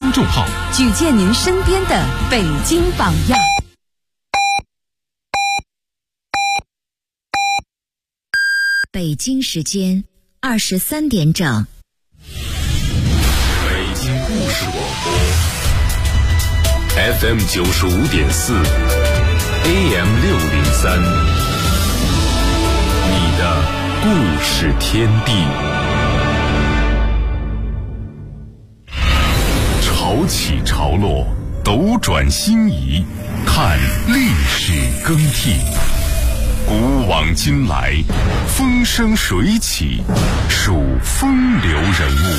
公众号， 举荐您身边的北京榜样。 北京时间23点整。 北京故事广播 FM 95.4 AM 603，你的故事天地。潮起潮落，斗转星移，看历史更替。古往今来，风生水起，数风流人物。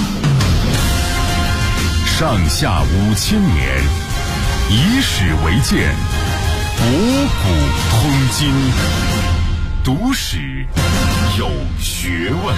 上下5000年，以史为鉴，博古通今，读史有学问。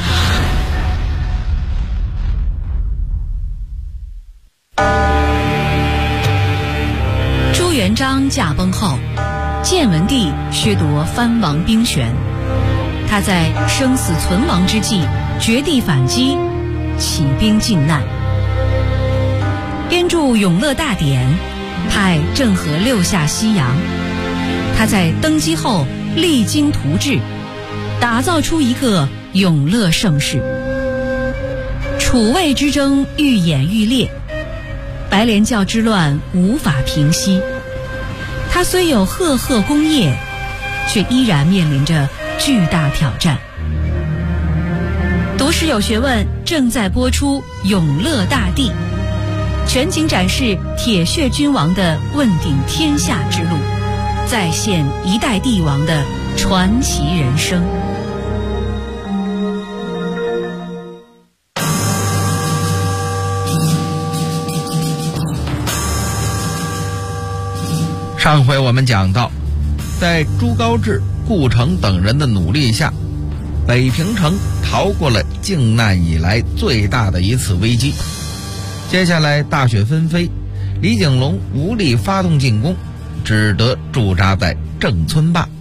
朱元璋驾崩后，建文帝削夺藩王兵权，他在生死存亡之际绝地反击，起兵靖难，编著《永乐大典》，派郑和6下西洋。他在登基后励精图治，打造出一个永乐盛世。楚魏之争愈演愈烈，白莲教之乱无法平息。他虽有赫赫功业，却依然面临着巨大挑战。读史有学问正在播出《永乐大帝》，全景展示铁血君王的问鼎天下之路，再现一代帝王的传奇人生。 上回我们讲到，在朱高炽、顾城等人的努力下，北平城逃过了靖难以来最大的一次危机。接下来大雪纷飞，李景隆无力发动进攻，只得驻扎在郑村坝。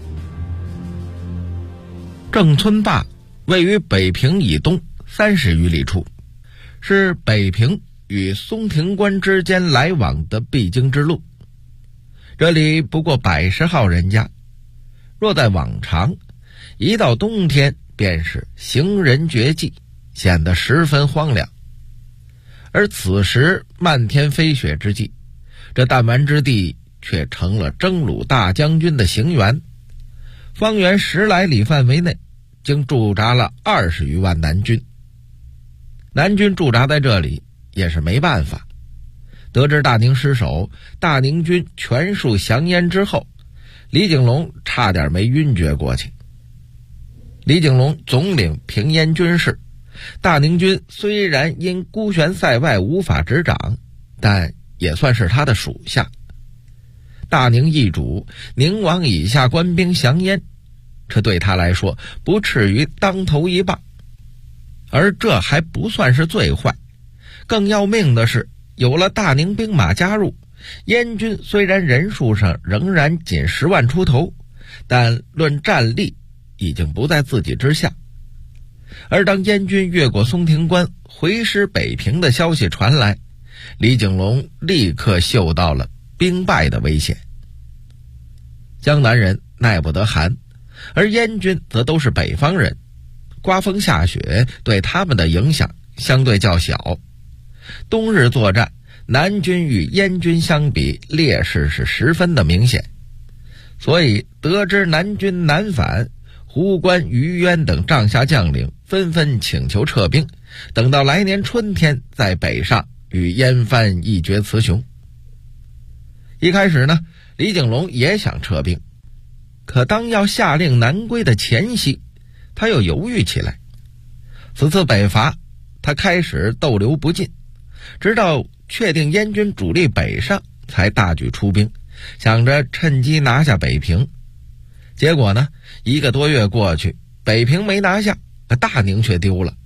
郑村坝位于北平以东30余里处，是北平与松亭关之间来往的必经之路。这里不过100号人家，若在往常，一到冬天便是行人绝迹，显得十分荒凉。而此时漫天飞雪之际，这弹丸之地却成了征虏大将军的行辕。方圆10来里范围内，竟驻扎了20余万南军。南军驻扎在这里也是没办法。得知大宁失守，大宁军全数降燕之后，李景隆差点没晕厥过去。李景隆总领平燕军事，大宁军虽然因孤悬塞外无法执掌，但也算是他的属下。大宁易主，宁王以下官兵降燕，这对他来说不至于当头一棒。而这还不算是最坏，更要命的是，有了大宁兵马加入，燕军虽然人数上仍然仅10万出头，但论战力已经不在自己之下。而当燕军越过松亭关回师北平的消息传来，李景隆立刻嗅到了兵败的危险。江南人耐不得寒，而燕军则都是北方人，刮风下雪对他们的影响相对较小。冬日作战，南军与燕军相比劣势是十分的明显，所以得知南军南返，胡关、于渊等帐下将领纷纷请求撤兵，等到来年春天再北上与燕藩一决雌雄。一开始呢，李景隆也想撤兵，可当要下令南归的前夕，他又犹豫起来。此次北伐，他开始逗留不进，直到确定燕军主力北上，才大举出兵，想着趁机拿下北平。结果呢，1个多月过去，北平没拿下，大宁却丢了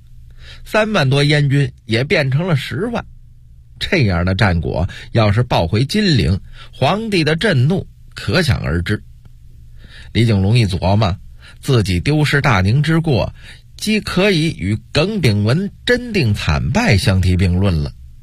，3万多燕军也变成了10万。这样的战果要是报回金陵，皇帝的震怒可想而知。李景隆一琢磨，自己丢失大宁之过，既可以与耿炳文真定惨败相提并论了，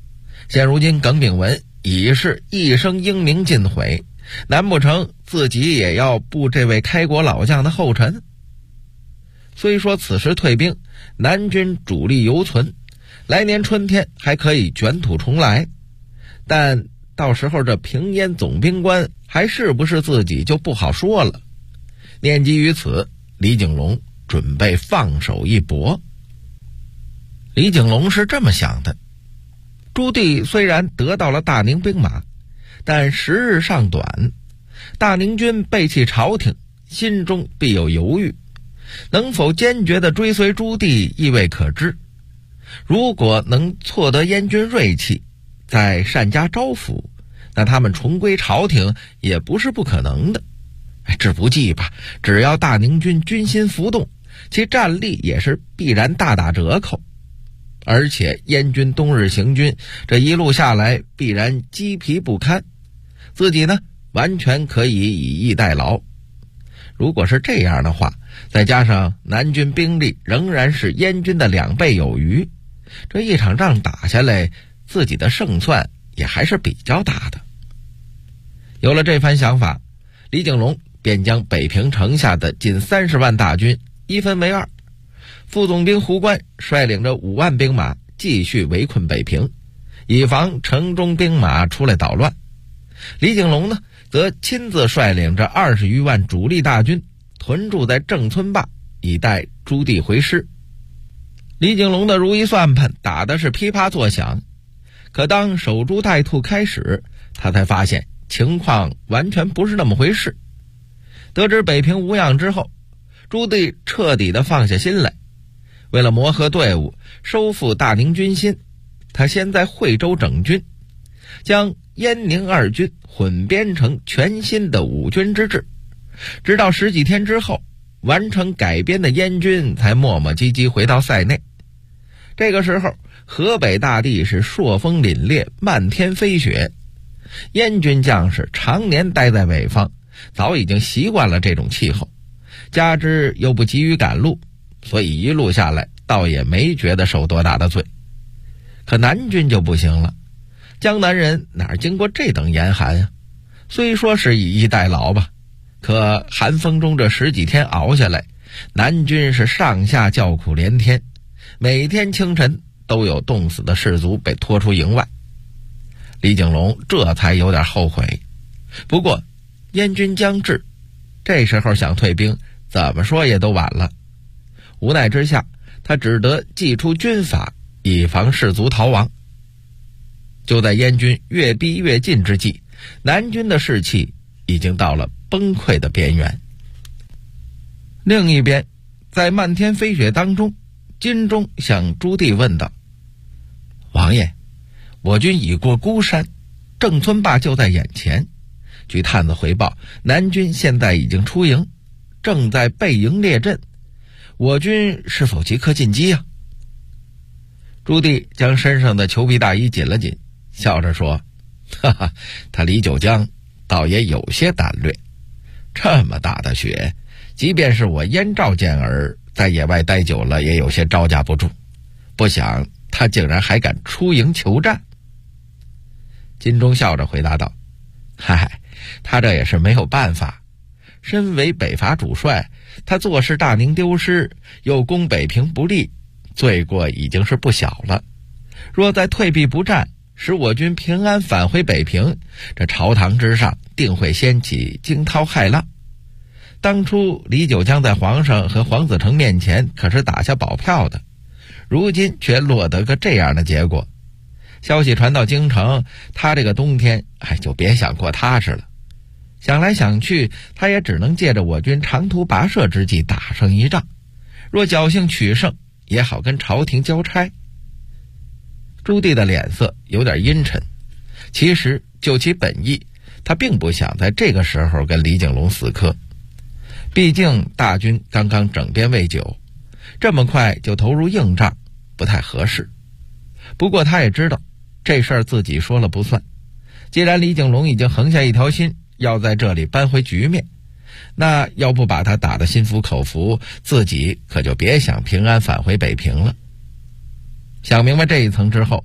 现如今耿炳文已是一生英名尽毁，难不成自己也要步这位开国老将的后尘？虽说此时退兵，南军主力犹存，来年春天还可以卷土重来，但到时候这平燕总兵官还是不是自己就不好说了。念及于此，李景龙准备放手一搏。李景龙是这么想的，朱棣虽然得到了大宁兵马，但时日尚短，大宁军背弃朝廷，心中必有犹豫，能否坚决地追随朱棣亦未可知。如果能挫得燕军锐气，再善加招抚，那他们重归朝廷也不是不可能的。只不济吧，只要大宁军军心浮动，其战力也是必然大打折扣。而且燕军冬日行军，这一路下来必然饥疲不堪，自己呢完全可以以逸待劳。如果是这样的话，再加上南军兵力仍然是燕军的2倍有余，这一场仗打下来，自己的胜算也还是比较大的。有了这番想法，李景龙便将北平城下的近30万大军一分为2，副总兵胡关率领着5万兵马继续围困北平，以防城中兵马出来捣乱。李景龙呢，则亲自率领着20余万主力大军屯驻在郑村坝，以待朱棣回师。李景龙的如意算盘打的是噼啪作响，可当守株待兔开始，他才发现情况完全不是那么回事。得知北平无恙之后，朱棣彻底的放下心来。为了磨合队伍，收复大宁军心，他先在惠州整军，将燕宁2军混编成全新的5军之制，直到10几天之后，完成改编的燕军才磨磨唧唧回到塞内。这个时候，河北大地是朔风凛冽，漫天飞雪，燕军将士常年待在北方，早已经习惯了这种气候，加之又不急于赶路，所以一路下来倒也没觉得受多大的罪。可南军就不行了，江南人哪经过这等严寒啊？虽说是以逸待劳吧，可寒风中这10几天熬下来，南军是上下叫苦连天，每天清晨都有冻死的士卒被拖出营外。李景龙这才有点后悔，不过燕军将至，这时候想退兵怎么说也都晚了。无奈之下，他只得祭出军法，以防士卒逃亡。就在燕军越逼越近之际，南军的士气已经到了崩溃的边缘。另一边，在漫天飞雪当中，金钟向朱棣问道：王爷，我军已过孤山，郑村坝就在眼前，据探子回报，南军现在已经出营，正在背营列阵，我军是否即刻进击啊？朱棣将身上的裘皮大衣紧了紧，笑着说：哈哈，他李九江倒也有些胆略，这么大的雪，即便是我燕赵健儿在野外待久了，也有些招架不住，不想他竟然还敢出营求战。金钟笑着回答道：嗨，他这也是没有办法，身为北伐主帅，他坐视大宁丢失，又攻北平不利，罪过已经是不小了。若再退避不战，使我军平安返回北平，这朝堂之上定会掀起惊涛骇浪。当初李九江在皇上和黄子成面前可是打下保票的，如今却落得个这样的结果。消息传到京城，他这个冬天就别想过踏实了。想来想去，他也只能借着我军长途跋涉之际打上一仗，若侥幸取胜，也好跟朝廷交差。朱棣的脸色有点阴沉，其实就其本意，他并不想在这个时候跟李景龙死磕。毕竟大军刚刚整编未久，这么快就投入硬仗不太合适。不过他也知道这事儿自己说了不算，既然李景龙已经横下一条心要在这里扳回局面，那要不把他打得心服口服，自己可就别想平安返回北平了。想明白这一层之后，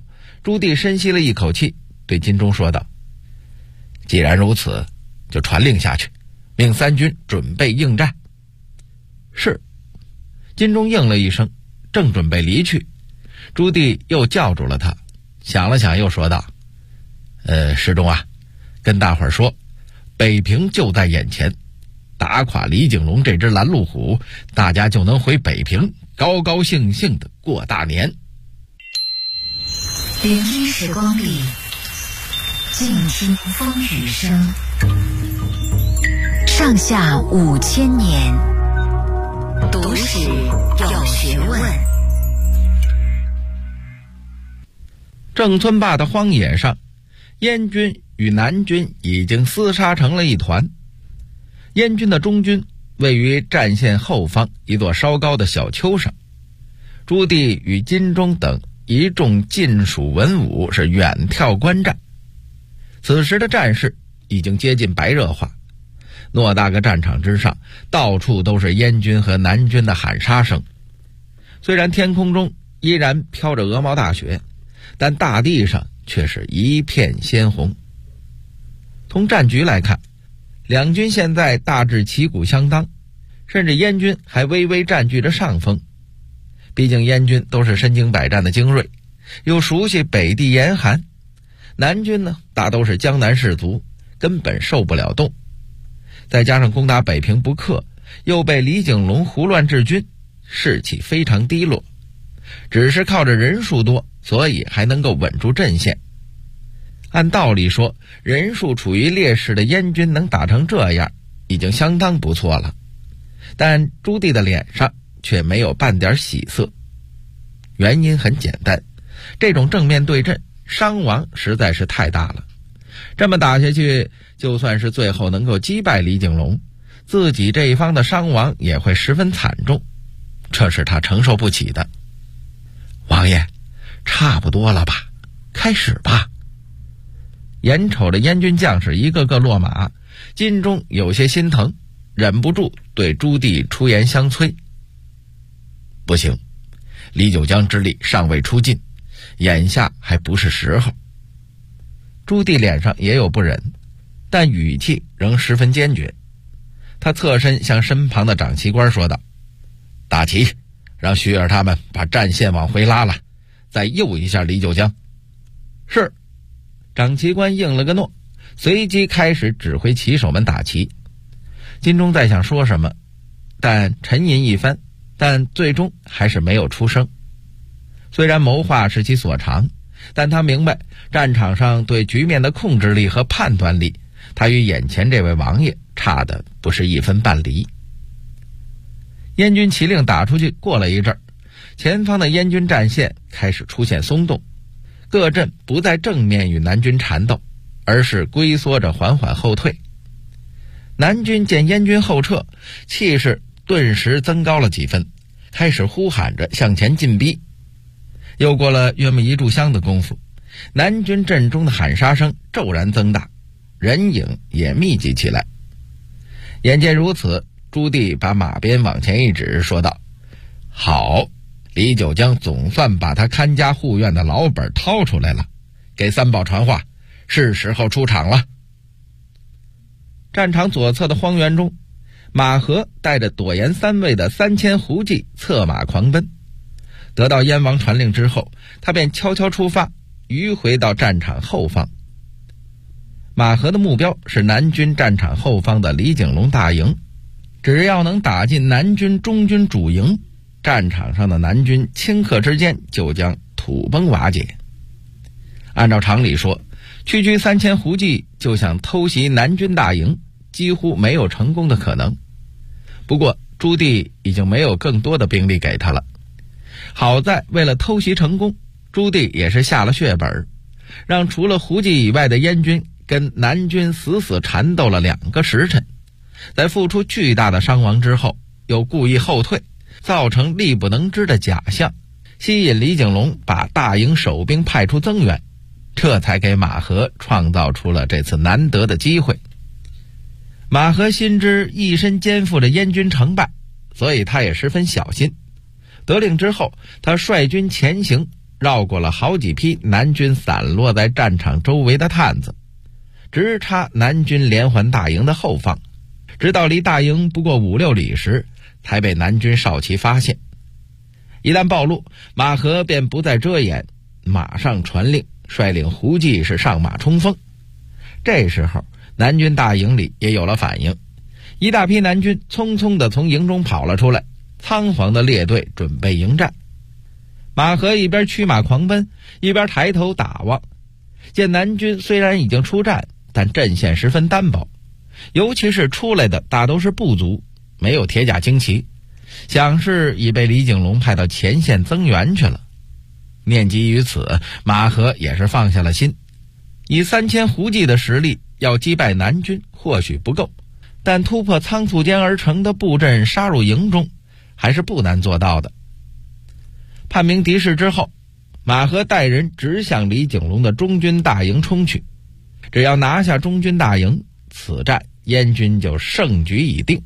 朱棣深吸了一口气，对金钟说道：既然如此，就传令下去，命三军准备应战。是。金钟应了一声，正准备离去，朱棣又叫住了他，想了想又说道：世忠啊，跟大伙儿说，北平就在眼前，打垮李景龙这只拦路虎，大家就能回北平高高兴兴的过大年。 聆听时光里，静听风雨声。上下5000年，读史有学问。 郑村坝的荒野上，燕军与南军已经厮杀成了一团。燕军的中军位于战线后方一座稍高的小丘上，朱棣与金钟等一众晋蜀文武是远眺观战。此时的战事已经接近白热化，偌大个战场之上，到处都是燕军和南军的喊杀声。虽然天空中依然飘着鹅毛大雪，但大地上却是一片鲜红。从战局来看，两军现在大致旗鼓相当，甚至燕军还微微占据着上风。毕竟燕军都是身经百战的精锐，又熟悉北地严寒，南军呢大都是江南士卒，根本受不了冻。再加上攻打北平不克，又被李景龙胡乱治军，士气非常低落，只是靠着人数多，所以还能够稳住阵线。按道理说，人数处于劣势的燕军能打成这样，已经相当不错了。但朱棣的脸上却没有半点喜色。原因很简单，这种正面对阵，伤亡实在是太大了。这么打下去，就算是最后能够击败李景龙，自己这一方的伤亡也会十分惨重，这是他承受不起的。王爷，差不多了吧，开始吧。眼瞅着燕军将士一个个落马，金钟有些心疼，忍不住对朱棣出言相催。不行，李九江之力尚未出尽，眼下还不是时候。朱棣脸上也有不忍，但语气仍十分坚决。他侧身向身旁的长旗官说道：大旗，让徐尔他们把战线往回拉了，再诱一下李九江。是。长旗官应了个诺，随即开始指挥旗手们打旗。金钟在想说什么，但沉吟一番，但最终还是没有出声。虽然谋划是其所长，但他明白战场上对局面的控制力和判断力，他与眼前这位王爷差的不是一分半厘。燕军旗令打出去，过了一阵，前方的燕军战线开始出现松动，各阵不再正面与南军缠斗，而是龟缩着缓缓后退。南军见燕军后撤，气势顿时增高了几分，开始呼喊着向前进逼。又过了约么一炷香的功夫，南军阵中的喊杀声骤然增大，人影也密集起来。眼见如此，朱棣把马鞭往前一指，说道：好，李九江总算把他看家护院的老本掏出来了，给三宝传话，是时候出场了。战场左侧的荒原中，马和带着朵颜3位的3000胡骑策马狂奔。得到燕王传令之后，他便悄悄出发，迂回到战场后方。马和的目标是南军战场后方的李景龙大营，只要能打进南军中军主营，战场上的南军顷刻之间就将土崩瓦解。按照常理说，区区3000胡骑就想偷袭南军大营，几乎没有成功的可能。不过朱棣已经没有更多的兵力给他了。好在为了偷袭成功，朱棣也是下了血本，让除了胡骑以外的燕军跟南军死死缠斗了2个时辰，在付出巨大的伤亡之后，又故意后退，造成力不能支的假象，吸引李景龙把大营守兵派出增援，这才给马和创造出了这次难得的机会。马和心知一身肩负着燕军成败，所以他也十分小心。得令之后，他率军前行， 绕过了好几批南军散落在战场周围的探子，直插南军连环大营的后方，直到离大营不过5-6里时，才被南军少旗发现。一旦暴露，马和便不再遮掩，马上传令，率领胡济是上马冲锋。这时候南军大营里也有了反应，一大批南军匆匆地从营中跑了出来，仓皇地列队准备迎战。马和一边驱马狂奔，一边抬头打望，见南军虽然已经出战，但阵线十分单薄，尤其是出来的大都是部族，没有铁甲旌旗，想是已被李景龙派到前线增援去了。念及于此，马和也是放下了心。以3000胡骑的实力，要击败南军或许不够，但突破仓促间而成的布阵，杀入营中，还是不难做到的。判明敌势之后，马和带人直向李景龙的中军大营冲去。只要拿下中军大营，此战燕军就胜局已定。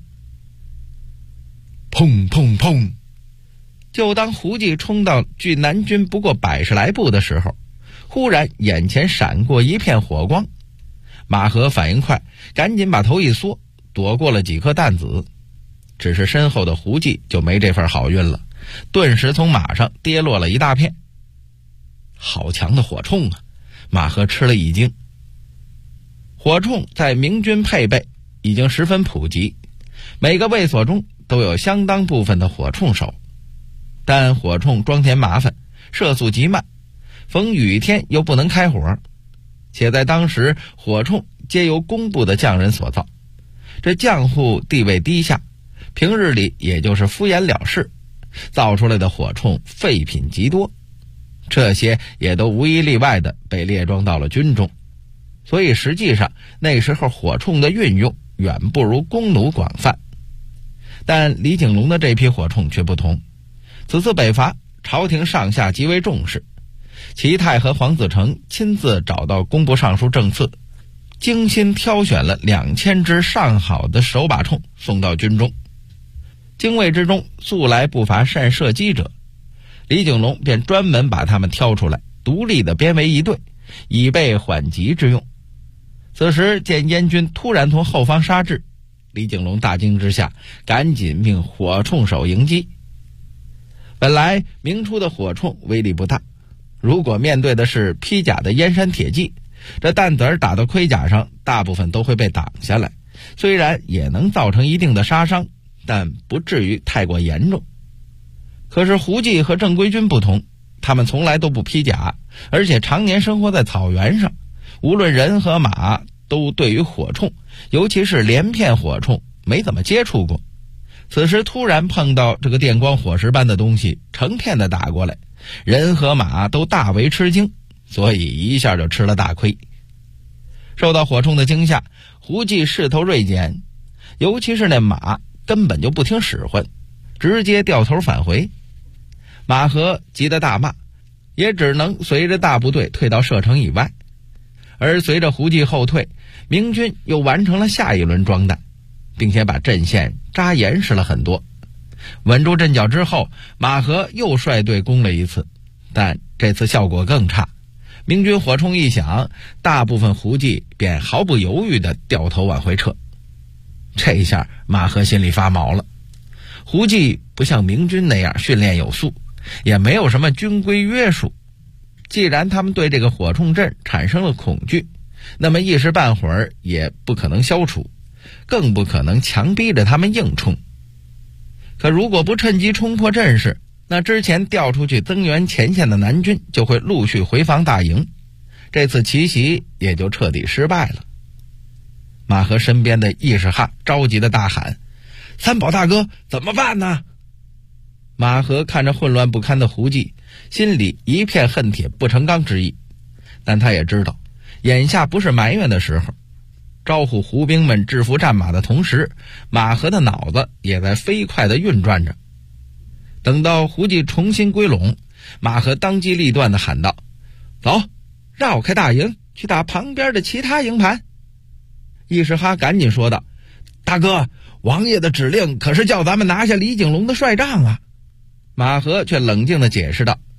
砰砰砰！就当胡骑冲到距南军不过100来步的时候，忽然眼前闪过一片火光。马和反应快，赶紧把头一缩，躲过了几颗弹子。只是身后的胡骑就没这份好运了，顿时从马上跌落了一大片。好强的火铳啊！马和吃了一惊。火铳在明军配备已经十分普及，每个卫所中都有相当部分的火铳手，但火铳装填麻烦，射速极慢，逢雨天又不能开火，且在当时火铳皆由工部的匠人所造，这匠户地位低下，平日里也就是敷衍了事，造出来的火铳废品极多，这些也都无一例外的被列装到了军中。所以实际上那时候火铳的运用远不如弓弩广泛。但李景龙的这批火铳却不同，此次北伐朝廷上下极为重视，齐泰和黄子成亲自找到工部尚书郑赐，精心挑选了2000支上好的手把铳送到军中。精卫之中素来不乏善射击者，李景龙便专门把他们挑出来，独立的编为一队，以备缓急之用。此时见燕军突然从后方杀至，李景龙大惊之下，赶紧命火铳手迎击。本来明初的火铳威力不大，如果面对的是披甲的燕山铁骑，这弹子打到盔甲上，大部分都会被挡下来，虽然也能造成一定的杀伤，但不至于太过严重。可是胡骑和正规军不同，他们从来都不披甲，而且常年生活在草原上，无论人和马都对于火铳，尤其是连片火铳没怎么接触过。此时突然碰到这个电光火石般的东西，成片的打过来，人和马都大为吃惊，所以一下就吃了大亏。受到火铳的惊吓，胡骑势头锐减，尤其是那马根本就不听使唤，直接掉头返回。马和急得大骂，也只能随着大部队退到射程以外。而随着胡骑后退，明军又完成了下一轮装弹，并且把阵线扎严实了很多。稳住阵脚之后，马和又率队攻了一次，但这次效果更差。明军火铳一响，大部分胡骑便毫不犹豫地掉头往回撤。这一下马和心里发毛了，胡骑不像明军那样训练有素，也没有什么军规约束，既然他们对这个火铳阵产生了恐惧，那么一时半会儿也不可能消除，更不可能强逼着他们硬冲。可如果不趁机冲破阵势，那之前调出去增援前线的南军就会陆续回防大营，这次奇袭也就彻底失败了。马和身边的义士哈着急的大喊：三宝大哥，怎么办呢？马和看着混乱不堪的胡骑，心里一片恨铁不成钢之意，但他也知道眼下不是埋怨的时候。招呼胡兵们制服战马的同时，马和的脑子也在飞快地运转着。等到胡骑重新归拢，马和当机立断地喊道：走，绕开大营，去打旁边的其他营盘。义士哈赶紧说道：大哥，王爷的指令可是叫咱们拿下李景龙的帅帐啊。马和却冷静地解释道：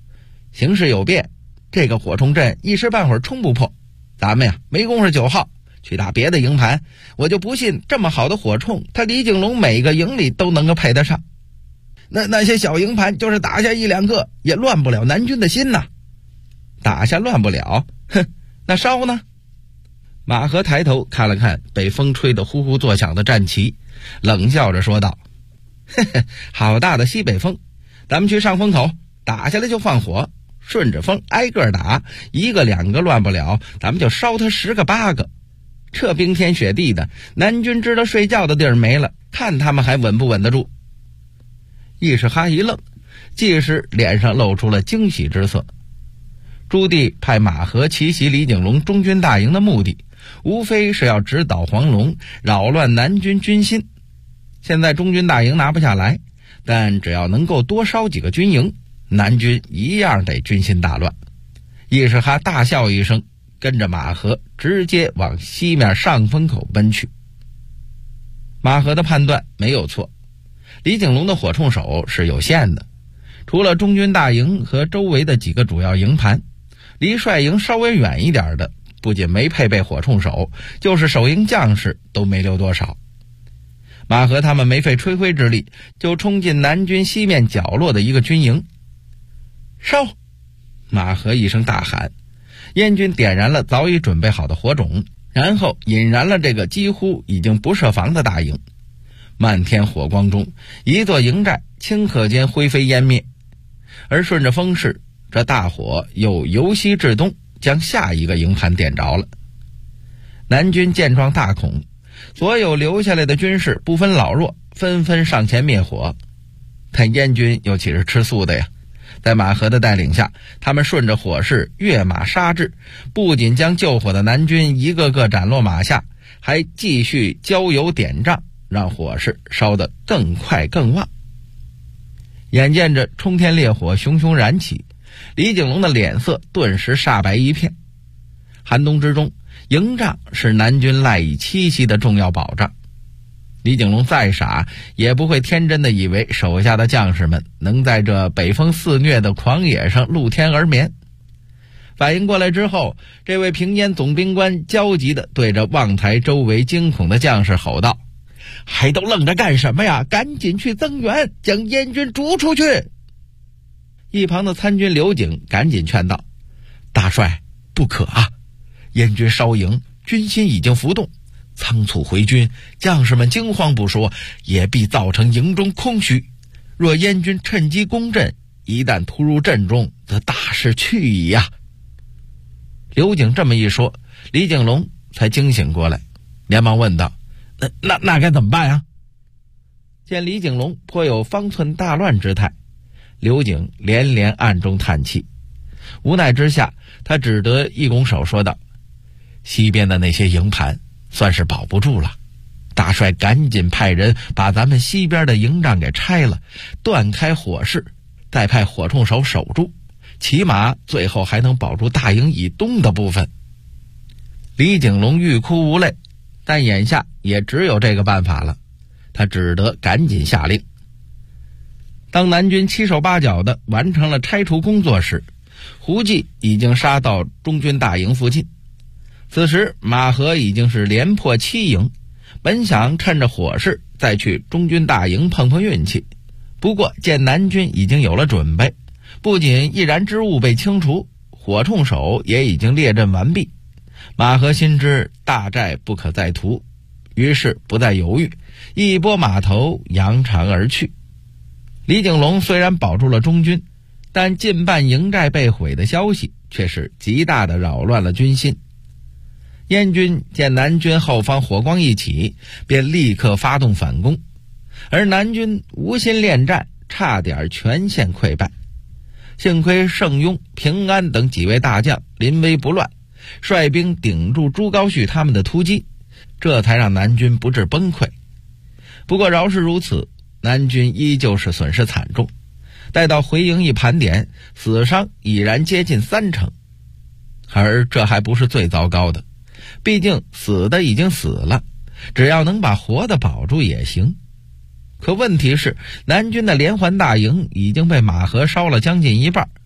形势有变，这个火铳阵一时半会儿冲不破，咱们呀没工夫9号去打别的营盘，我就不信这么好的火铳，他李景龙每个营里都能够配得上。那些小营盘就是打下1、2个也乱不了南军的心呐。打下乱不了，哼，那烧呢？马和抬头看了看被风吹得呼呼作响的战旗，冷笑着说道：嘿嘿，好大的西北风，咱们去上风口打下来就放火，顺着风挨个打，1个2个乱不了，咱们就烧他10个8个。这冰天雪地的，南军知道睡觉的地儿没了，看他们还稳不稳得住。义士哈一愣，季时脸上露出了惊喜之色。朱棣派马和奇袭李景龙中军大营的目的，无非是要直捣黄龙，扰乱南军军心。现在中军大营拿不下来，但只要能够多烧几个军营，南军一样得军心大乱。义士哈大笑一声，跟着马和直接往西面上风口奔去。马和的判断没有错，李景龙的火铳手是有限的，除了中军大营和周围的几个主要营盘，离帅营稍微远一点的不仅没配备火铳手，就是守营将士都没留多少。马和他们没费吹灰之力就冲进南军西面角落的一个军营。烧！马和一声大喊，燕军点燃了早已准备好的火种，然后引燃了这个几乎已经不设防的大营。漫天火光中，一座营寨顷刻间灰飞烟灭，而顺着风势，这大火又由西至东，将下一个营盘点着了。南军见状大恐，所有留下来的军士不分老弱，纷纷上前灭火。但燕军又岂是吃素的呀？在马和的带领下，他们顺着火势跃马杀至，不仅将救火的南军一个个斩落马下，还继续浇油点帐，让火势烧得更快更旺。眼见着冲天烈火熊熊燃起，李景龙的脸色顿时煞白一片。寒冬之中，营帐是南军赖以栖息的重要保障。李景龙再傻也不会天真的以为手下的将士们能在这北风肆虐的狂野上露天而眠。反应过来之后，这位平烟总兵官焦急地对着望台周围惊恐的将士吼道：还都愣着干什么呀？赶紧去增援，将燕军逐出去！一旁的参军刘景赶紧劝道：大帅，不可啊！燕军烧营，军心已经浮动，仓促回军，将士们惊慌不说，也必造成营中空虚。若燕军趁机攻阵，一旦突入阵中，则大势去矣呀！刘景这么一说，李景龙才惊醒过来，连忙问道：那该怎么办呀？见李景龙颇有方寸大乱之态，刘景连连暗中叹气，无奈之下，他只得一拱手说道：西边的那些营盘算是保不住了，大帅赶紧派人把咱们西边的营帐给拆了，断开火势，再派火铳手守住，起码最后还能保住大营以东的部分。李景龙欲哭无泪，但眼下也只有这个办法了，他只得赶紧下令。当南军七手八脚的完成了拆除工作时，胡济已经杀到中军大营附近。此时马和已经是连破7营，本想趁着火势再去中军大营碰碰运气，不过见南军已经有了准备，不仅易燃之物被清除，火铳手也已经列阵完毕，马和心知大寨不可再图，于是不再犹豫，一拨马头扬长而去。李景龙虽然保住了中军，但近半营寨被毁的消息却是极大的扰乱了军心。燕军见南军后方火光一起，便立刻发动反攻，而南军无心恋战，差点全线溃败。幸亏盛庸、平安等几位大将临危不乱，率兵顶住朱高煦他们的突击，这才让南军不致崩溃。不过饶是如此，南军依旧是损失惨重，待到回营一盘点，死伤已然接近30%。而这还不是最糟糕的，毕竟死的已经死了，只要能把活的保住也行。可问题是，南军的连环大营已经被马和烧了将近一半，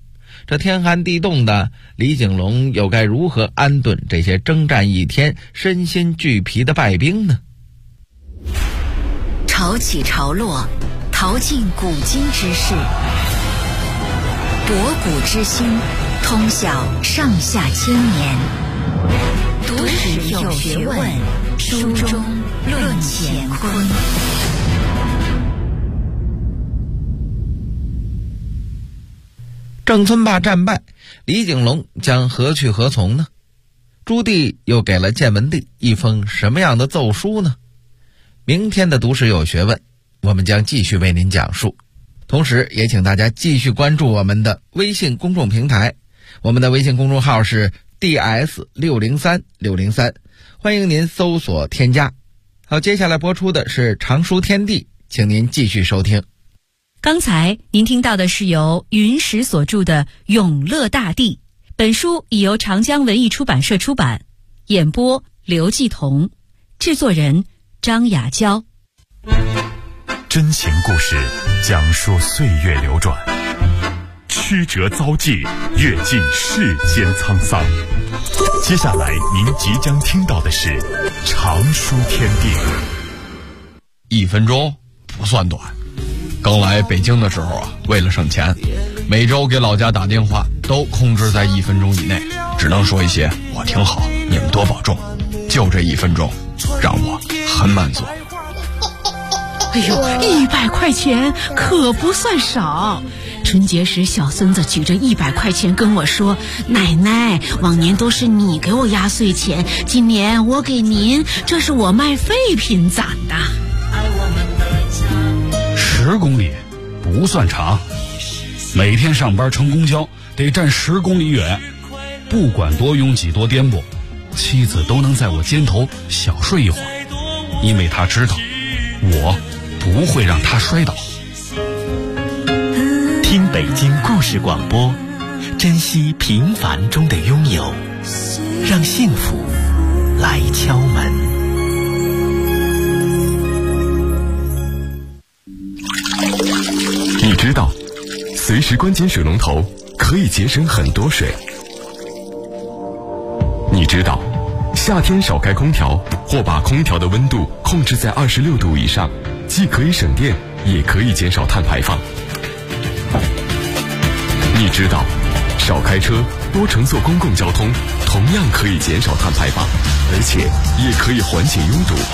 这天寒地冻的，李景龙又该如何安顿这些征战一天、身心俱疲的败兵呢？ 潮起潮落，淘尽古今之事，博古之今，通晓上下千年。读史有学问，书中论乾坤。 郑村坝战败，李景龙将何去何从呢？朱棣又给了建文帝一封什么样的奏书呢？明天的读史有学问，我们将继续为您讲述。同时也请大家继续关注我们的微信公众平台，我们的微信公众号是 DS603603，欢迎您搜索添加。好，接下来播出的是常书天地，请您继续收听。 刚才您听到的是由云石所著的《永乐大帝》，本书已由长江文艺出版社出版，演播刘继彤，制作人张雅娇。 真情故事讲述岁月流转，曲折遭际，阅尽世间沧桑。接下来您即将听到的是常书天地。 1分钟不算短。刚来北京的时候啊，为了省钱，每周给老家打电话都控制在1分钟以内，只能说一些我挺好，你们多保重，就这1分钟让我很满足。 哎呦，100块钱可不算少。春节时小孙子举着100块钱跟我说，奶奶，往年都是你给我压岁钱，今年我给您，这是我卖废品攒的。 10公里不算长，每天上班乘公交得站10公里远，不管多拥挤多颠簸，妻子都能在我肩头小睡一会儿，因为她知道我不会让她摔倒。 听北京故事广播，珍惜平凡中的拥有，让幸福来敲门。 你知道随时关紧水龙头可以节省很多水。你知道夏天少开空调或把空调的温度控制在26度以上，既可以省电也可以减少碳排放。你知道少开车多乘坐公共交通同样可以减少碳排放，而且也可以缓解拥堵。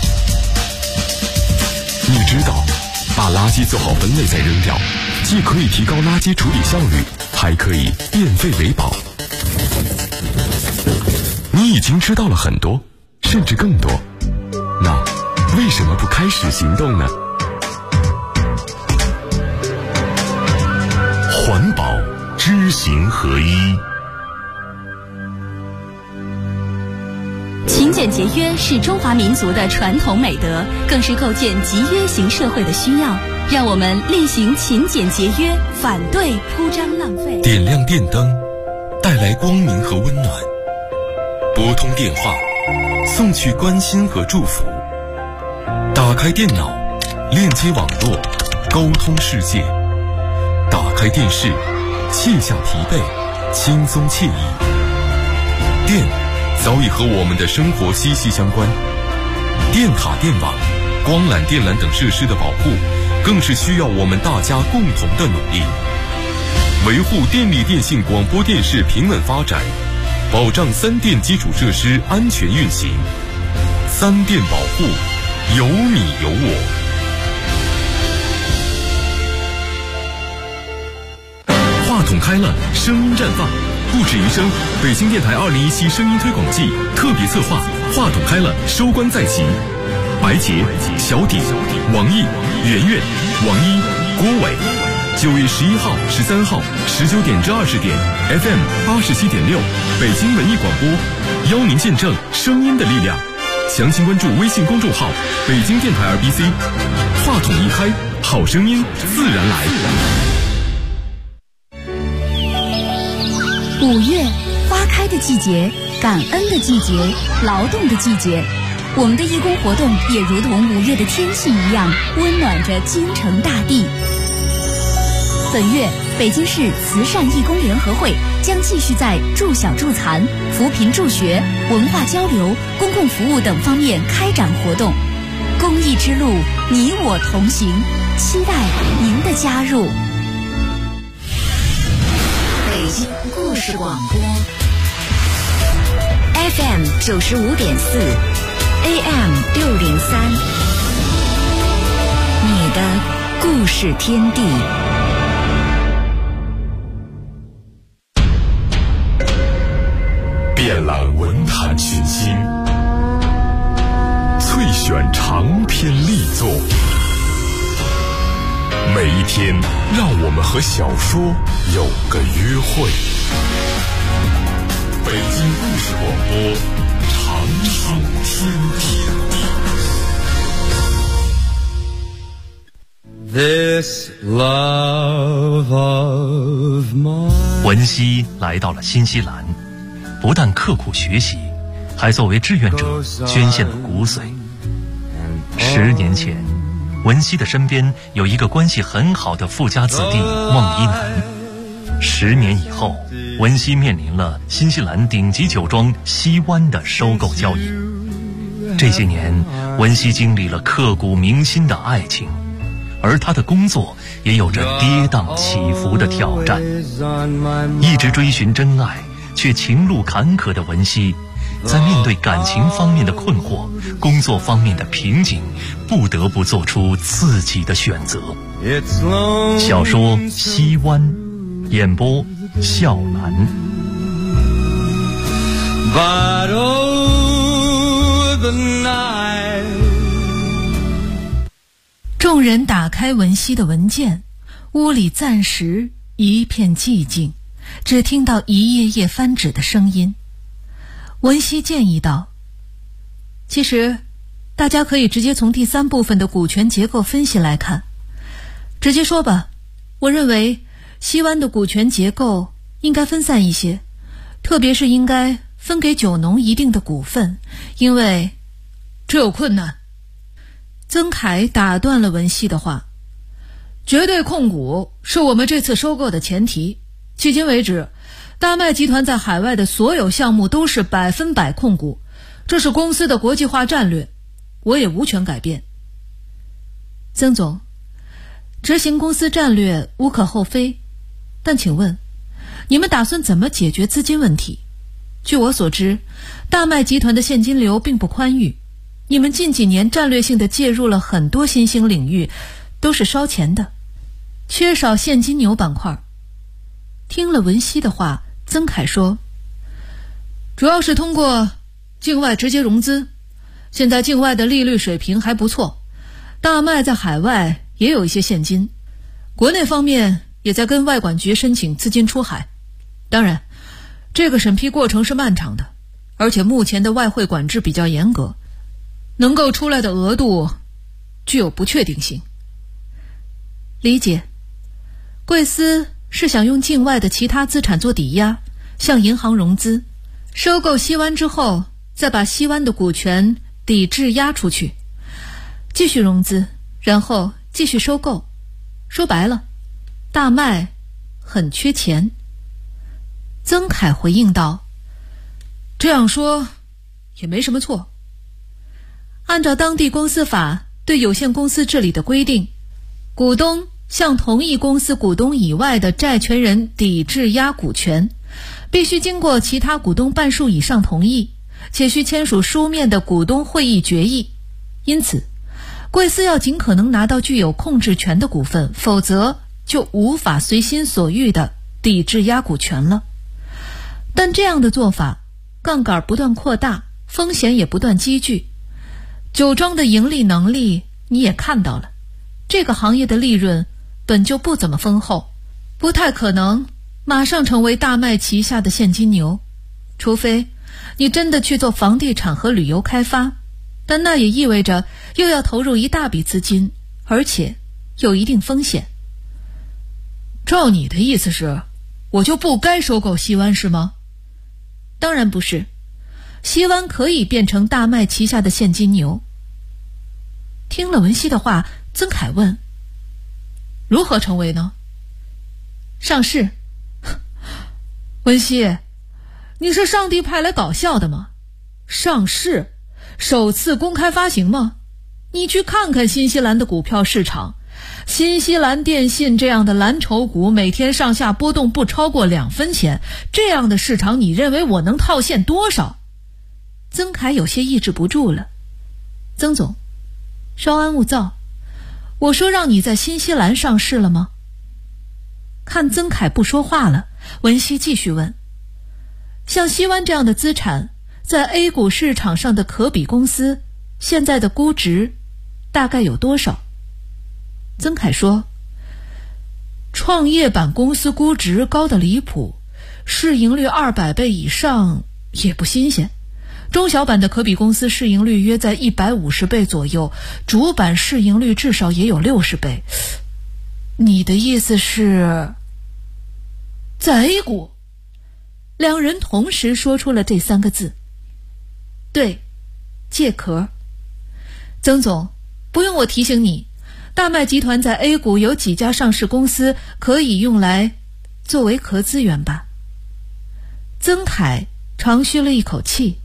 你知道把垃圾做好分类再扔掉，既可以提高垃圾处理效率，还可以变废为宝。你已经知道了很多，甚至更多，那为什么不开始行动呢？环保知行合一。 勤俭节约是中华民族的传统美德，更是构建集约型社会的需要。让我们厉行勤俭节约，反对铺张浪费。 点亮电灯，带来光明和温暖；拨通电话，送去关心和祝福；打开电脑，链接网络，沟通世界；打开电视，卸下疲惫，轻松惬意。电早已和我们的生活息息相关，电塔、电网、光缆、电缆等设施的保护，更是需要我们大家共同的努力。维护电力电信广播电视平稳发展，保障3电基础设施安全运行。3电保护，有你有我。话筒开了，声音绽放，不止于声。北京电台2017声音推广季特别策划，话筒开了，收官在即。白洁、小鼎、王毅、圆圆、王一、郭伟。9月11号、13号19点至20点 FM 87.6北京文艺广播，邀您见证声音的力量。详情关注微信公众号北京电台RBC。话筒一开，好声音自然来。 5月，花开的季节，感恩的季节，劳动的季节。我们的义工活动也如同5月的天气一样，温暖着京城大地。本月北京市慈善义工联合会将继续在助小助残、扶贫助学、文化交流、公共服务等方面开展活动。公益之路，你我同行，期待您的加入。 北京故事广播 FM 95.4 AM 603，你的故事天地。 遍览文坛群星，萃选长篇力作，每一天让我们和小说有个约会。北京故事广播，长长天地。 This love of mine。 文熙来到了新西兰，不但刻苦学习，还作为志愿者捐献了骨髓。10年前，文熙的身边有一个关系很好的富家子弟孟一楠。10年以后，文熙面临了新西兰顶级酒庄西湾的收购交易。这些年，文熙经历了刻骨铭心的爱情，而他的工作也有着跌宕起伏的挑战。一直追寻真爱却情路坎坷的文熙，在面对感情方面的困惑、工作方面的瓶颈，不得不做出自己的选择。小说《西湾》，演播笑兰。 But oh, the night。 众人打开文熙的文件，屋里暂时一片寂静，只听到一页页翻纸的声音。文熙建议道：其实大家可以直接从第3部分的股权结构分析来看。直接说吧，我认为西湾的股权结构应该分散一些，特别是应该分给酒农一定的股份，因为这有困难。曾凯打断了文熙的话：绝对控股是我们这次收购的前提，迄今为止，大麦集团在海外的所有项目都是100%控股，这是公司的国际化战略，我也无权改变。曾总，执行公司战略无可厚非，但请问，你们打算怎么解决资金问题？据我所知，大麦集团的现金流并不宽裕，你们近几年战略性的介入了很多新兴领域，都是烧钱的，缺少现金流板块。听了文熙的话，曾凯说：主要是通过境外直接融资，现在境外的利率水平还不错，大麦在海外也有一些现金，国内方面也在跟外管局申请资金出海。当然，这个审批过程是漫长的，而且目前的外汇管制比较严格，能够出来的额度具有不确定性。理解。贵司是想用境外的其他资产做抵押，向银行融资，收购西湾之后，再把西湾的股权抵质押出去，继续融资，然后继续收购。说白了，大麦很缺钱。曾凯回应道：这样说也没什么错。按照当地公司法对有限公司治理的规定，股东向同一公司股东以外的债权人抵质押股权，必须经过其他股东半数以上同意，且需签署书面的股东会议决议。因此，贵司要尽可能拿到具有控制权的股份，否则就无法随心所欲地抵质押股权了。但这样的做法，杠杆不断扩大，风险也不断积聚。酒庄的盈利能力你也看到了，这个行业的利润本就不怎么丰厚，不太可能马上成为大麦旗下的现金牛，除非你真的去做房地产和旅游开发，但那也意味着又要投入一大笔资金，而且有一定风险。照你的意思是，我就不该收购西湾是吗？当然不是，西湾可以变成大麦旗下的现金牛。听了文熙的话，曾凯问：如何成为呢？ 上市。文熙，你是上帝派来搞笑的吗？上市，首次公开发行吗？你去看看新西兰的股票市场，新西兰电信这样的蓝筹股每天上下波动不超过2分钱，这样的市场你认为我能套现多少？曾凯有些抑制不住了。曾总，稍安勿躁，我说让你在新西兰上市了吗？看曾凯不说话了，文熙继续问，像西湾这样的资产在 A 股市场上的可比公司现在的估值大概有多少？曾凯说，创业板公司估值高得离谱，市盈率200倍以上也不新鲜，中小板的可比公司市盈率约在150倍左右，主板市盈率至少也有60倍。你的意思是在 A 股？两人同时说出了这3个字。对，借壳。曾总，不用我提醒你，大麦集团在 A 股有几家上市公司可以用来作为壳资源吧？曾凯长吁了一口气。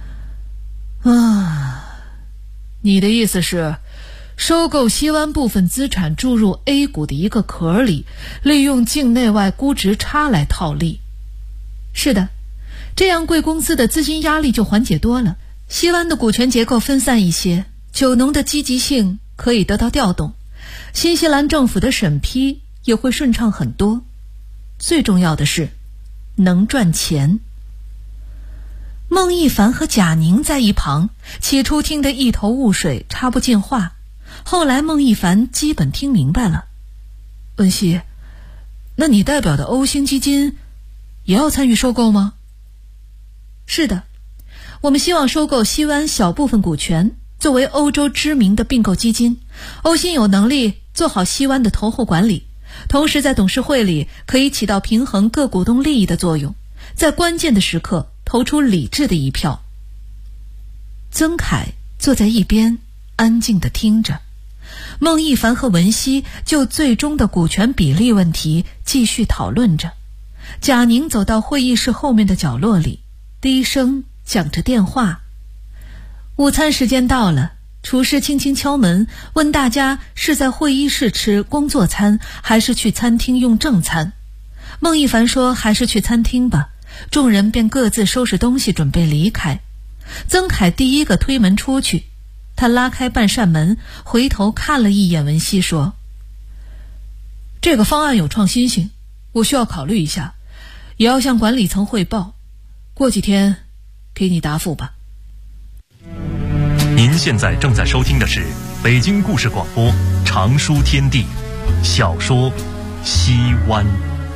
你的意思是收购西湾部分资产注入 A 股的一个壳里，利用境内外估值差来套利。是的，这样贵公司的资金压力就缓解多了，西湾的股权结构分散一些，酒农的积极性可以得到调动，新西兰政府的审批也会顺畅很多。最重要的是能赚钱。孟一凡和贾宁在一旁，起初听得一头雾水，插不进话，后来孟一凡基本听明白了。文熙，那你代表的欧星基金也要参与收购吗？是的，我们希望收购西湾小部分股权，作为欧洲知名的并购基金，欧星有能力做好西湾的投后管理，同时在董事会里可以起到平衡各股东利益的作用，在关键的时刻投出理智的一票。曾凯坐在一边安静地听着，孟一凡和文熙就最终的股权比例问题继续讨论着。贾宁走到会议室后面的角落里，低声讲着电话。午餐时间到了，厨师轻轻敲门，问大家是在会议室吃工作餐还是去餐厅用正餐。孟一凡说还是去餐厅吧，众人便各自收拾东西准备离开。曾凯第一个推门出去，他拉开半扇门，回头看了一眼文熙，说，这个方案有创新性，我需要考虑一下，也要向管理层汇报，过几天给你答复吧。 您现在正在收听的是北京故事广播长书天地小说《西湾》。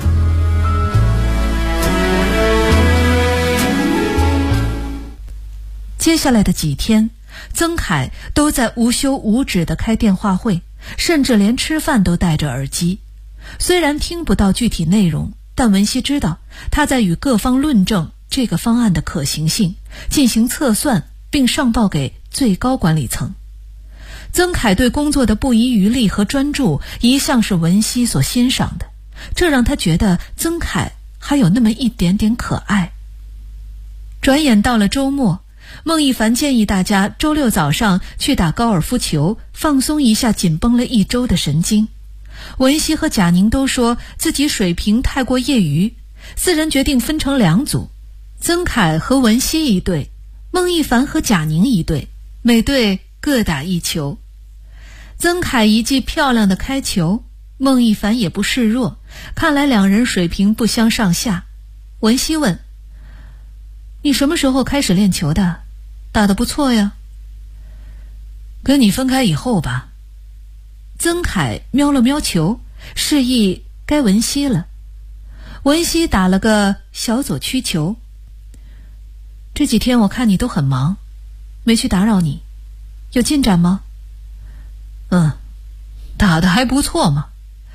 接下来的几天，曾凯都在无休无止地开电话会，甚至连吃饭都戴着耳机。虽然听不到具体内容，但文熙知道他在与各方论证这个方案的可行性，进行测算，并上报给最高管理层。曾凯对工作的不遗余力和专注一向是文熙所欣赏的，这让他觉得曾凯还有那么一点点可爱。转眼到了周末，孟一凡建议大家周六早上去打高尔夫球，放松一下紧绷了一周的神经。文熙和贾宁都说自己水平太过业余，4人决定分成2组，曾凯和文熙一队，孟一凡和贾宁一队，每队各打1球。曾凯一记漂亮的开球，孟一凡也不示弱，看来2人水平不相上下。文熙问，你什么时候开始练球的？打得不错呀。跟你分开以后吧。曾凯瞄了瞄球，示意该文熙了。文熙打了个小左曲球。这几天我看你都很忙，没去打扰你，有进展吗？打得还不错嘛。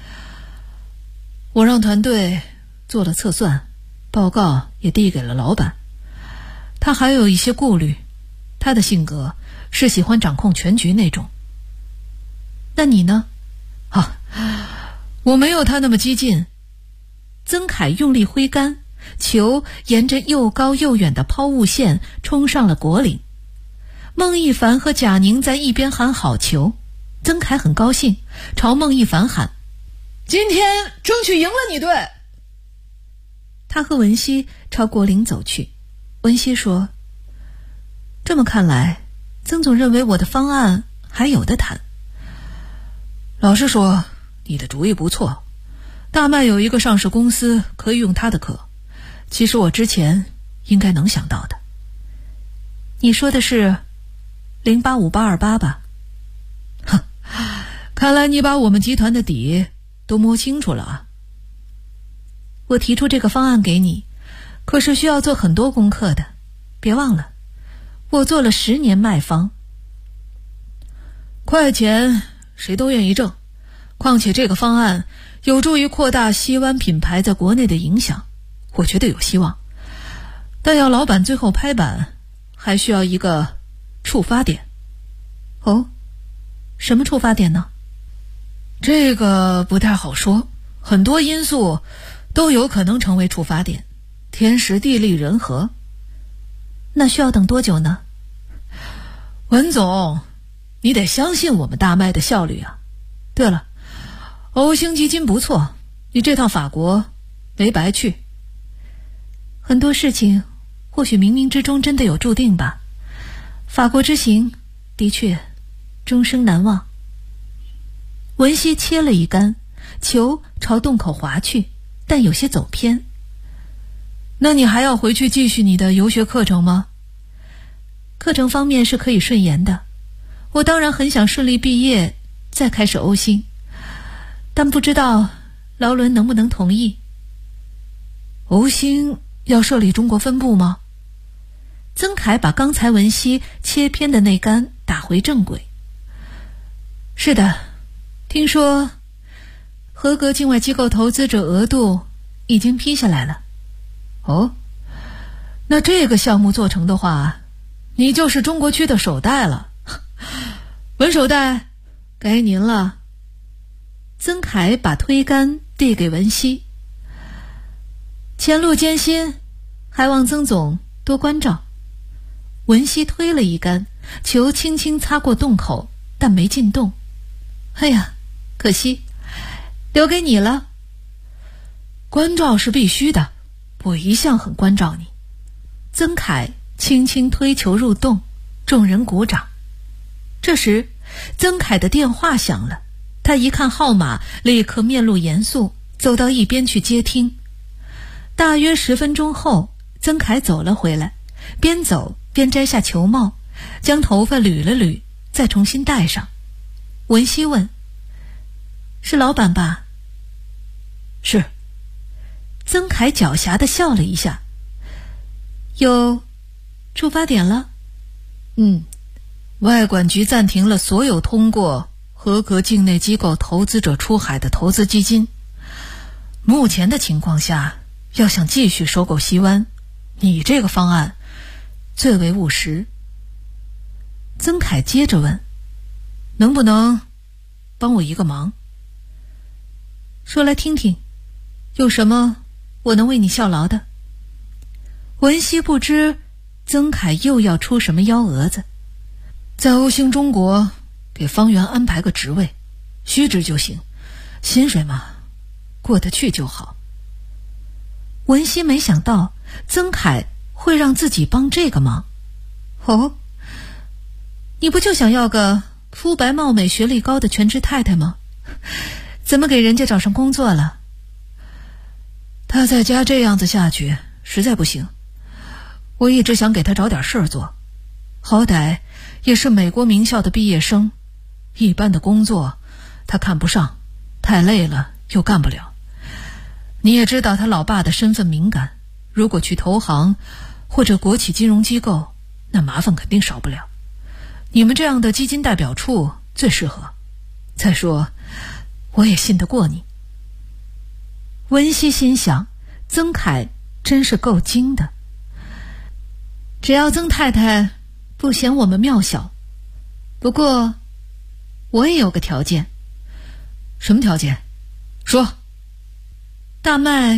我让团队做了测算，报告也递给了老板。他还有一些顾虑，他的性格是喜欢掌控全局那种。那你呢？我没有他那么激进， 曾凯用力挥杆，球沿着又高又远的抛物线冲上了果岭。孟一凡和贾宁在一边喊好球，曾凯很高兴，朝孟一凡喊：今天争取赢了你队。他和文熙朝果岭走去。文熙说：这么看来，曾总认为我的方案还有得谈。老实说，你的主意不错，大麦有一个上市公司可以用他的课，其实我之前应该能想到的。你说的是085828吧？哼，看来你把我们集团的底都摸清楚了啊。我提出这个方案给你，可是需要做很多功课的，别忘了，我做了10年卖方。快钱谁都愿意挣，况且这个方案有助于扩大西湾品牌在国内的影响，我觉得有希望。但要老板最后拍板，还需要一个触发点。哦，什么触发点呢？这个不太好说，很多因素都有可能成为触发点，天时地利人和。那需要等多久呢？文总，你得相信我们大麦的效率啊。对了，欧星基金不错，你这趟法国没白去。很多事情或许冥冥之中真的有注定吧。法国之行的确终生难忘。文熙切了一杆，球朝洞口滑去，但有些走偏。那你还要回去继续你的游学课程吗？课程方面是可以顺延的，我当然很想顺利毕业再开始欧星，但不知道劳伦能不能同意。欧星要设立中国分部吗？曾凯把刚才文熙切偏的那杆打回正轨。是的，听说合格境外机构投资者额度已经批下来了。哦，那这个项目做成的话，你就是中国区的首代了。文首代，该您了。曾凯把推杆递给文熙。前路艰辛，还望曾总多关照。文熙推了一杆，球轻轻擦过洞口，但没进洞。哎呀，可惜，留给你了。关照是必须的，我一向很关照你。曾凯轻轻推球入洞，众人鼓掌。这时，曾凯的电话响了，他一看号码，立刻面露严肃，走到一边去接听。大约10分钟后，曾凯走了回来，边走边摘下球帽，将头发捋了捋，再重新戴上。文熙问：是老板吧？是。曾凯狡黠地笑了一下。有触发点了？外管局暂停了所有通过合格境内机构投资者出海的投资基金。目前的情况下，要想继续收购西湾，你这个方案最为务实。曾凯接着问：能不能帮我一个忙？说来听听，有什么我能为你效劳的？文熙不知曾凯又要出什么幺蛾子。在欧星中国给方圆安排个职位，虚职就行，薪水嘛，过得去就好。文熙没想到曾凯会让自己帮这个忙。哦，你不就想要个肤白貌美学历高的全职太太吗？怎么给人家找上工作了？他在家这样子下去实在不行，我一直想给他找点事儿做，好歹也是美国名校的毕业生，一般的工作他看不上，太累了又干不了。你也知道他老爸的身份敏感，如果去投行或者国企金融机构，那麻烦肯定少不了。你们这样的基金代表处最适合，再说我也信得过你。文熙心想，曾凯真是够精的。只要曾太太不嫌我们庙小，不过我也有个条件。什么条件？说。大麦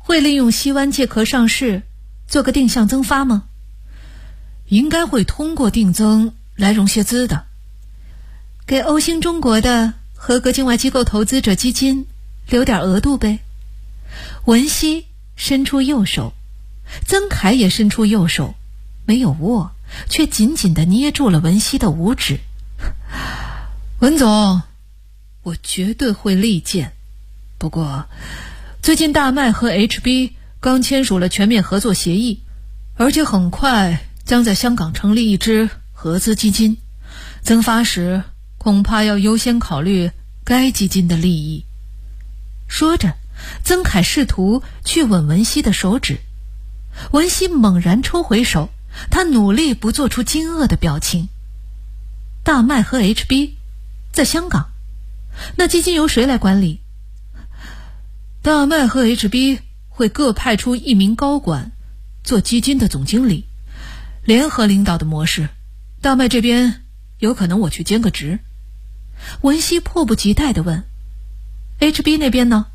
会利用西湾借壳上市做个定向增发吗？应该会通过定增来融些资的，给欧星中国的合格境外机构投资者基金留点额度呗。文熙伸出右手，曾凯也伸出右手，没有握，却紧紧地捏住了文熙的五指。文总，我绝对会力荐，不过最近大麦和 HB 刚签署了全面合作协议，而且很快将在香港成立一支合资基金，增发时恐怕要优先考虑该基金的利益。说着，曾凯试图去吻文熙的手指，文熙猛然抽回手，他努力不做出惊愕的表情。大麦和 HB 在香港，那基金由谁来管理？大麦和 HB 会各派出一名高管做基金的总经理，联合领导的模式。大麦这边有可能我去兼个职。文熙迫不及待地问， HB 那边呢？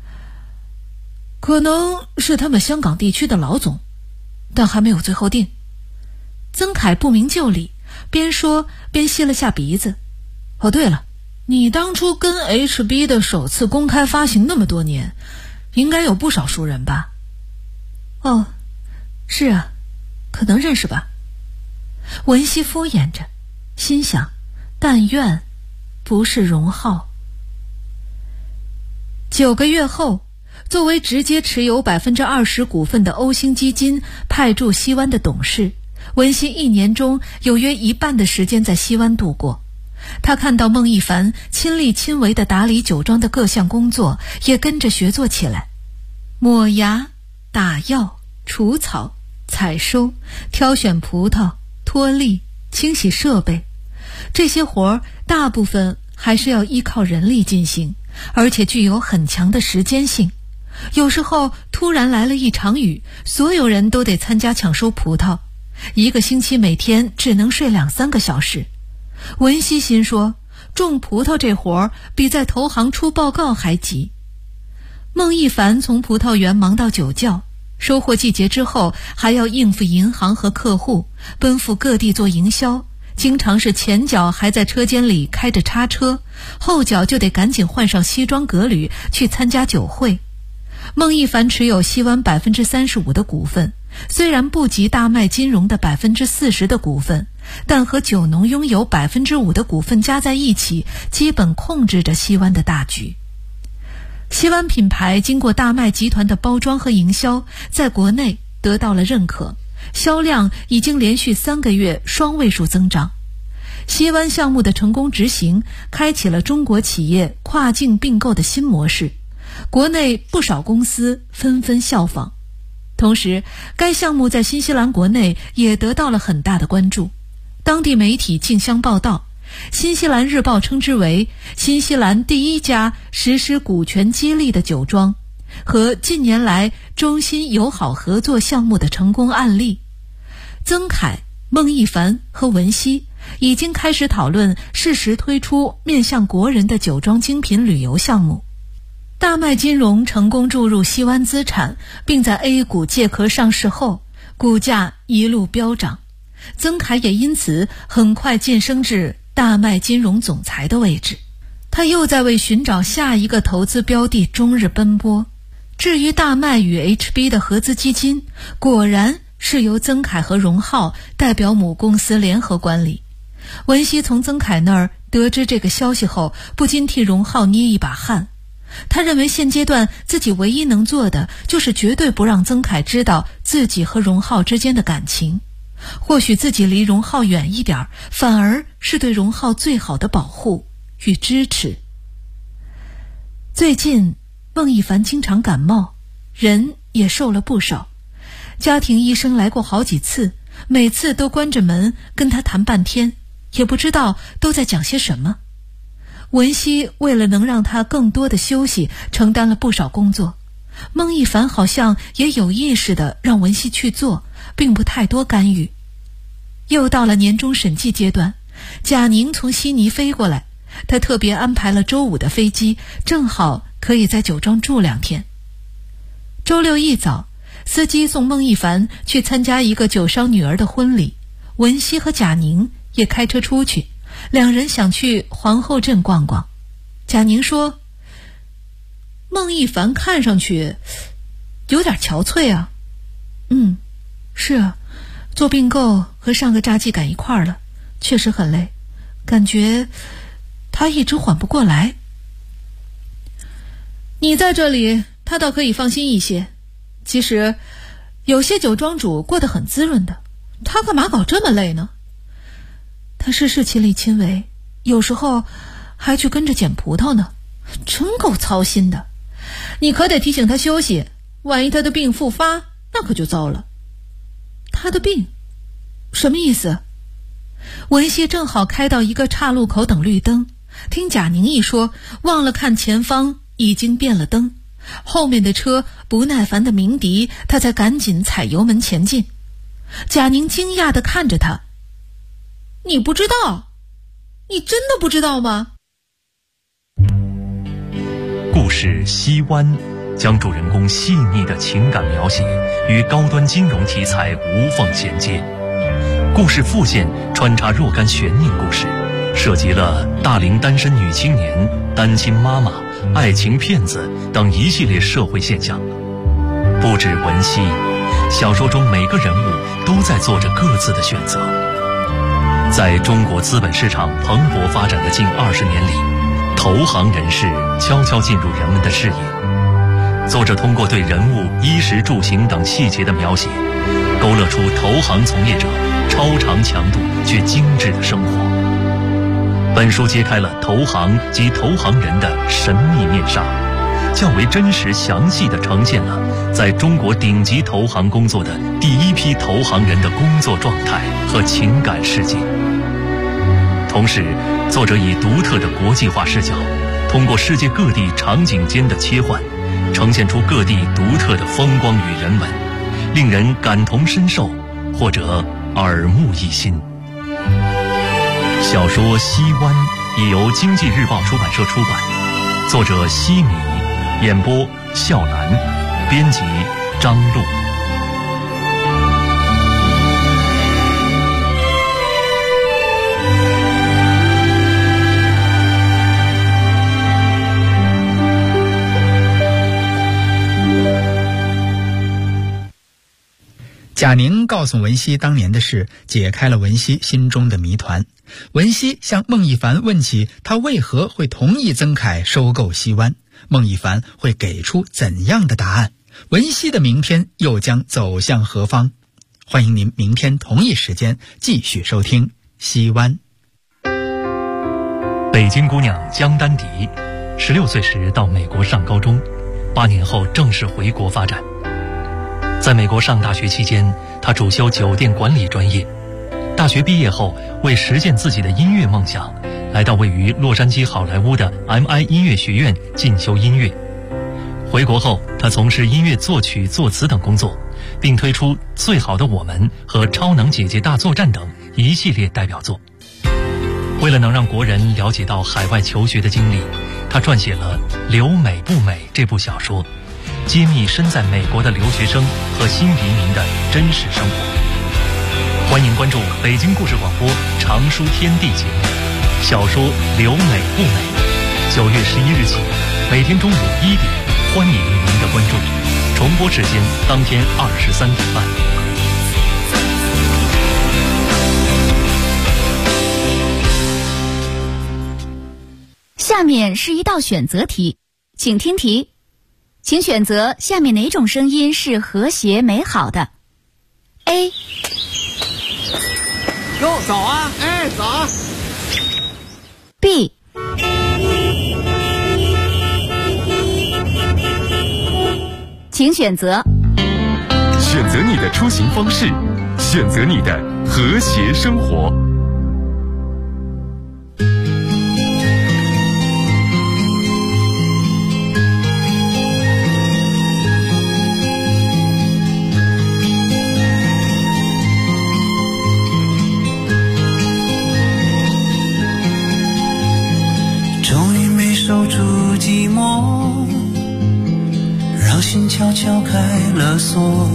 可能是他们香港地区的老总，但还没有最后定。曾凯不明就里，边说边吸了下鼻子。哦对了，你当初跟 HB 的首次公开发行那么多年，应该有不少熟人吧？哦，是啊，可能认识吧。文熙敷衍着，心想但愿不是荣浩。9个月后，作为直接持有 20% 股份的欧星基金派驻西湾的董事，文熙1年中有约一半的时间在西湾度过。他看到孟一凡亲力亲为地打理酒庄的各项工作，也跟着学做起来。抹芽、打药、除草、采收、挑选葡萄、脱粒、清洗设备，这些活儿大部分还是要依靠人力进行，而且具有很强的时间性。有时候突然来了一场雨，所有人都得参加抢收葡萄，1个星期每天只能睡2-3个小时。文熙心说，种葡萄这活儿比在投行出报告还急。孟一凡从葡萄园忙到酒窖，收获季节之后还要应付银行和客户，奔赴各地做营销，经常是前脚还在车间里开着叉车，后脚就得赶紧换上西装革履去参加酒会。孟一凡持有西湾 35% 的股份，虽然不及大麦金融的 40% 的股份，但和酒农拥有 5% 的股份加在一起，基本控制着西湾的大局。西湾品牌经过大麦集团的包装和营销，在国内得到了认可，销量已经连续3个月双位数增长。西湾项目的成功执行，开启了中国企业跨境并购的新模式，国内不少公司纷纷效仿。同时，该项目在新西兰国内也得到了很大的关注，当地媒体竞相报道，新西兰日报称之为新西兰第1家实施股权激励的酒庄，和近年来中新友好合作项目的成功案例。曾凯、孟一凡和文熙已经开始讨论适时推出面向国人的酒庄精品旅游项目。大麦金融成功注入西湾资产，并在 A 股借壳上市后，股价一路飙涨。曾凯也因此很快晋升至大麦金融总裁的位置。他又在为寻找下一个投资标的终日奔波。至于大麦与 HB 的合资基金，果然是由曾凯和荣浩代表母公司联合管理。文熙从曾凯那儿得知这个消息后，不禁替荣浩捏一把汗。他认为现阶段自己唯一能做的，就是绝对不让曾凯知道自己和荣浩之间的感情。或许自己离荣浩远一点，反而是对荣浩最好的保护与支持。最近孟一凡经常感冒，人也瘦了不少，家庭医生来过好几次，每次都关着门跟他谈半天，也不知道都在讲些什么。文熙为了能让他更多的休息，承担了不少工作。孟一凡好像也有意识地让文熙去做，并不太多干预。又到了年终审计阶段，贾宁从悉尼飞过来，他特别安排了周5的飞机，正好可以在酒庄住2天。 周六一早，司机送孟一凡去参加一个酒商女儿的婚礼，文熙和贾宁也开车出去，两人想去皇后镇逛逛。贾宁说，孟一凡看上去有点憔悴啊。是啊，做并购和上个扎记赶一块儿了，确实很累，感觉他一直缓不过来。你在这里，他倒可以放心一些。其实有些酒庄主过得很滋润的，他干嘛搞这么累呢？他事事亲力亲为，有时候还去跟着捡葡萄呢，真够操心的。你可得提醒他休息，万一他的病复发，那可就糟了。他的病？什么意思？文熙正好开到一个岔路口等绿灯，听贾宁一说，忘了看前方已经变了灯，后面的车不耐烦的鸣笛，他才赶紧踩油门前进。贾宁惊讶地看着他，你不知道？你真的不知道吗？ 故事《西湾》将主人公细腻的情感描写与高端金融题材无缝衔接。故事副线穿插若干悬念故事，涉及了大龄单身女青年、单亲妈妈、爱情骗子等一系列社会现象。不止文熙，小说中每个人物都在做着各自的选择。在中国资本市场蓬勃发展的近20年里，投行人士悄悄进入人们的视野。作者通过对人物衣食住行等细节的描写，勾勒出投行从业者超长强度却精致的生活。本书揭开了投行及投行人的神秘面纱，较为真实详细地呈现了在中国顶级投行工作的第一批投行人的工作状态和情感世界。同时，作者以独特的国际化视角，通过世界各地场景间的切换，呈现出各地独特的风光与人文，令人感同身受或者耳目一新。小说《西湾》已由经济日报出版社出版，作者西米，演播笑兰，编辑张璐。 贾宁告诉文熙当年的事，解开了文熙心中的谜团。文熙向孟一凡问起他为何会同意曾凯收购西湾，孟一凡会给出怎样的答案？文熙的明天又将走向何方？欢迎您明天同一时间继续收听西湾。 北京姑娘江丹迪，16岁时到美国上高中，8年后正式回国发展。在美国上大学期间，他主修酒店管理专业。大学毕业后，为实现自己的音乐梦想，来到位于洛杉矶好莱坞的 MI 音乐学院进修音乐。回国后，他从事音乐作曲、作词等工作，并推出《最好的我们》和《超能姐姐大作战》等一系列代表作。为了能让国人了解到海外求学的经历，他撰写了《留美不美》这部小说，揭秘身在美国的留学生和新移民的真实生活。欢迎关注北京故事广播长书天地节目小说《留美不美》，9月11日起，每天中午1点，欢迎您的关注。重播时间当天23点半。 下面是一道选择题，请听题。请选择下面哪种声音是和谐美好的 ？A. 哟，早啊！哎，早啊 B. 请选择。 选择你的出行方式，选择你的和谐生活。 守住寂寞，让让心悄悄开了锁，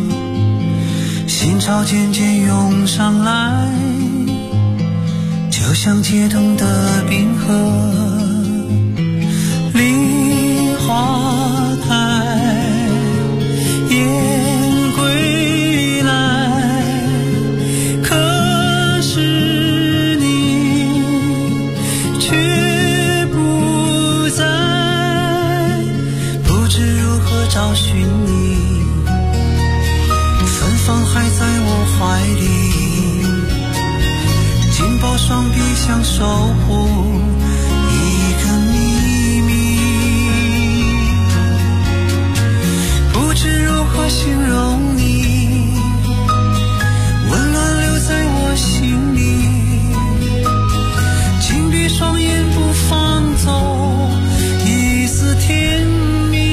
心潮渐渐涌上来，就像解冻的冰河。梨花开，雁归来，可是你却不在，不知如何找寻你，芬芳还在我怀里，紧抱双臂想守护一个秘密，不知如何形容你，温暖留在我心里，紧闭双眼不放走一丝甜蜜。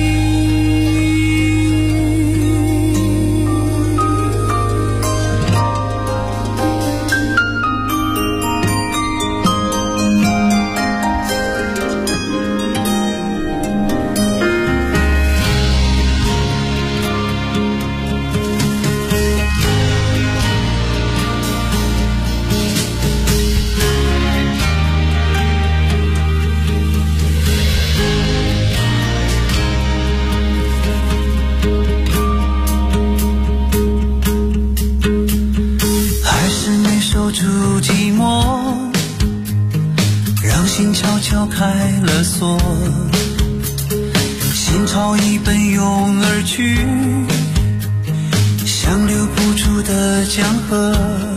守住寂寞，让心悄悄开了锁，心潮已奔涌而去，像流不出的江河。